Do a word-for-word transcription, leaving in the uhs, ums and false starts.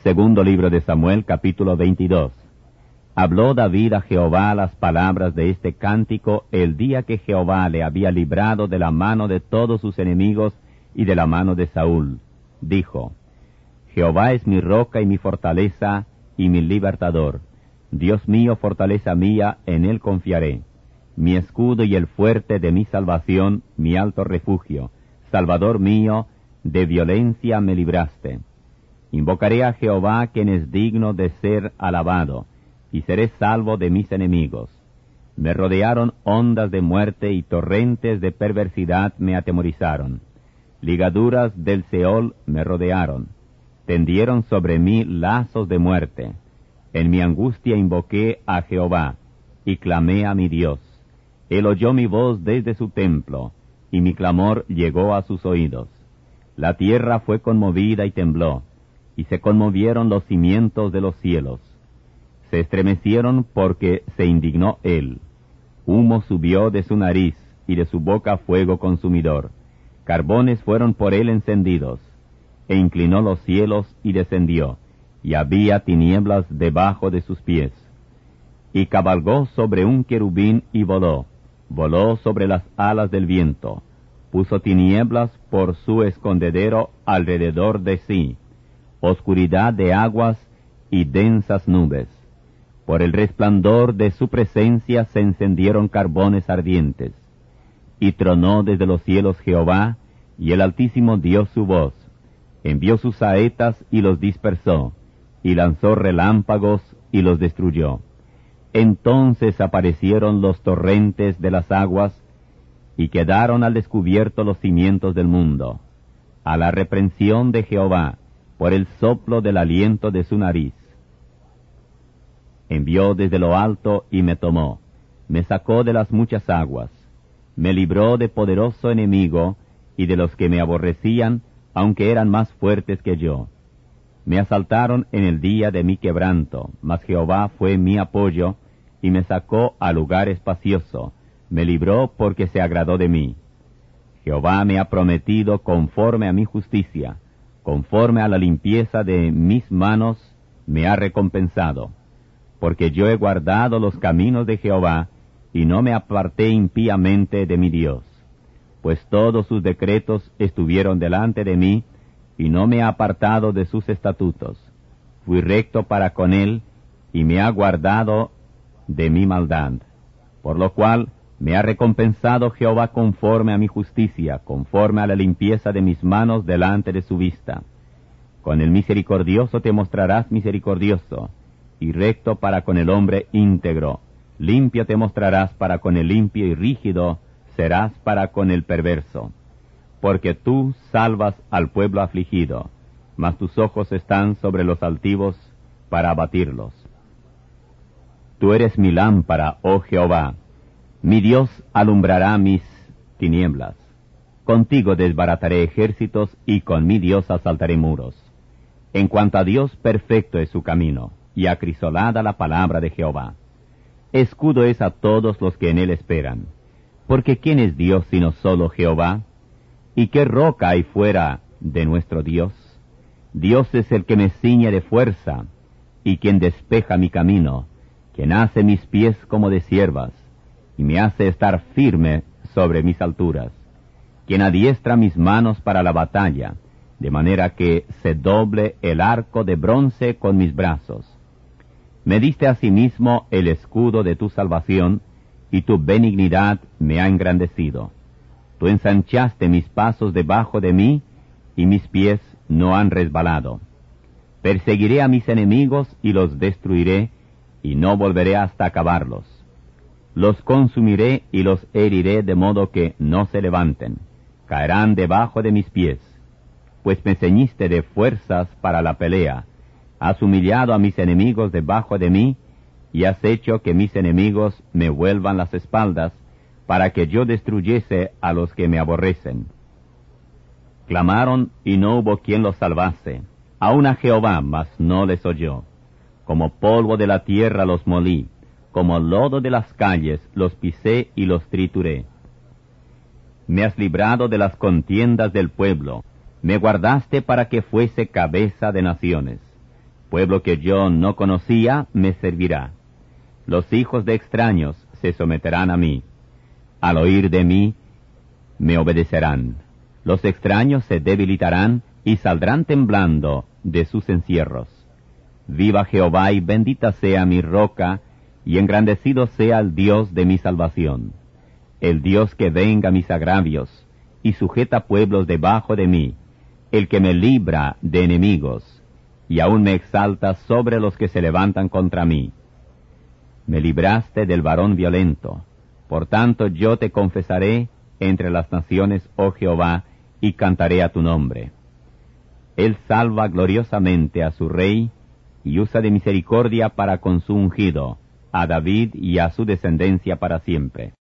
Segundo libro de Samuel, capítulo veintidós. Habló David a Jehová las palabras de este cántico el día que Jehová le había librado de la mano de todos sus enemigos y de la mano de Saúl. Dijo: Jehová es mi roca y mi fortaleza y mi libertador. Dios mío, fortaleza mía, en él confiaré. Mi escudo y el fuerte de mi salvación, mi alto refugio. Salvador mío, de violencia me libraste. Invocaré a Jehová, quien es digno de ser alabado, y seré salvo de mis enemigos. Me rodearon ondas de muerte y torrentes de perversidad me atemorizaron. Ligaduras del Seol me rodearon. Tendieron sobre mí lazos de muerte. En mi angustia invoqué a Jehová, y clamé a mi Dios. Él oyó mi voz desde su templo, y mi clamor llegó a sus oídos. La tierra fue conmovida y tembló, y se conmovieron los cimientos de los cielos. Se estremecieron porque se indignó él. Humo subió de su nariz, y de su boca fuego consumidor. Carbones fueron por él encendidos. E inclinó los cielos y descendió, y había tinieblas debajo de sus pies. Y cabalgó sobre un querubín y voló, voló sobre las alas del viento, puso tinieblas por su escondedero alrededor de sí, oscuridad de aguas y densas nubes. Por el resplandor de su presencia se encendieron carbones ardientes. Y tronó desde los cielos Jehová, y el Altísimo dio su voz. Envió sus saetas y los dispersó, y lanzó relámpagos y los destruyó. Entonces aparecieron los torrentes de las aguas, y quedaron al descubierto los cimientos del mundo. A la reprensión de Jehová, por el soplo del aliento de su nariz. Envió desde lo alto y me tomó, me sacó de las muchas aguas, me libró de poderoso enemigo y de los que me aborrecían, aunque eran más fuertes que yo. Me asaltaron en el día de mi quebranto, mas Jehová fue mi apoyo, y me sacó a lugar espacioso, me libró porque se agradó de mí. Jehová me ha prometido conforme a mi justicia, conforme a la limpieza de mis manos me ha recompensado. Porque yo he guardado los caminos de Jehová, y no me aparté impíamente de mi Dios. Pues todos sus decretos estuvieron delante de mí, y no me he apartado de sus estatutos. Fui recto para con él, y me ha guardado de mi maldad. Por lo cual me ha recompensado Jehová conforme a mi justicia, conforme a la limpieza de mis manos delante de su vista. Con el misericordioso te mostrarás misericordioso, y recto para con el hombre íntegro. Limpio te mostrarás para con el limpio, y rígido serás para con el perverso. Porque tú salvas al pueblo afligido, mas tus ojos están sobre los altivos para abatirlos. Tú eres mi lámpara, oh Jehová. Mi Dios alumbrará mis tinieblas. Contigo desbarataré ejércitos, y con mi Dios asaltaré muros. En cuanto a Dios, perfecto es su camino, y acrisolada la palabra de Jehová. Escudo es a todos los que en él esperan. Porque ¿quién es Dios sino solo Jehová? ¿Y qué roca hay fuera de nuestro Dios? Dios es el que me ciñe de fuerza, y quien despeja mi camino, quien hace mis pies como de ciervas, y me hace estar firme sobre mis alturas, quien adiestra mis manos para la batalla, de manera que se doble el arco de bronce con mis brazos. Me diste asimismo el escudo de tu salvación, y tu benignidad me ha engrandecido. Tú ensanchaste mis pasos debajo de mí, y mis pies no han resbalado. Perseguiré a mis enemigos y los destruiré, y no volveré hasta acabarlos. Los consumiré y los heriré de modo que no se levanten. Caerán debajo de mis pies. Pues me ceñiste de fuerzas para la pelea. Has humillado a mis enemigos debajo de mí, y has hecho que mis enemigos me vuelvan las espaldas, para que yo destruyese a los que me aborrecen. Clamaron, y no hubo quien los salvase. Aun a Jehová, mas no les oyó. Como polvo de la tierra los molí, como lodo de las calles los pisé y los trituré. Me has librado de las contiendas del pueblo, me guardaste para que fuese cabeza de naciones. Pueblo que yo no conocía me servirá. Los hijos de extraños se someterán a mí. Al oír de mí, me obedecerán. Los extraños se debilitarán y saldrán temblando de sus encierros. Viva Jehová y bendita sea mi roca, y engrandecido sea el Dios de mi salvación. El Dios que venga mis agravios, y sujeta pueblos debajo de mí, el que me libra de enemigos, y aún me exalta sobre los que se levantan contra mí. Me libraste del varón violento, por tanto yo te confesaré entre las naciones, oh Jehová, y cantaré a tu nombre. Él salva gloriosamente a su rey, y usa de misericordia para con su ungido, a David y a su descendencia para siempre.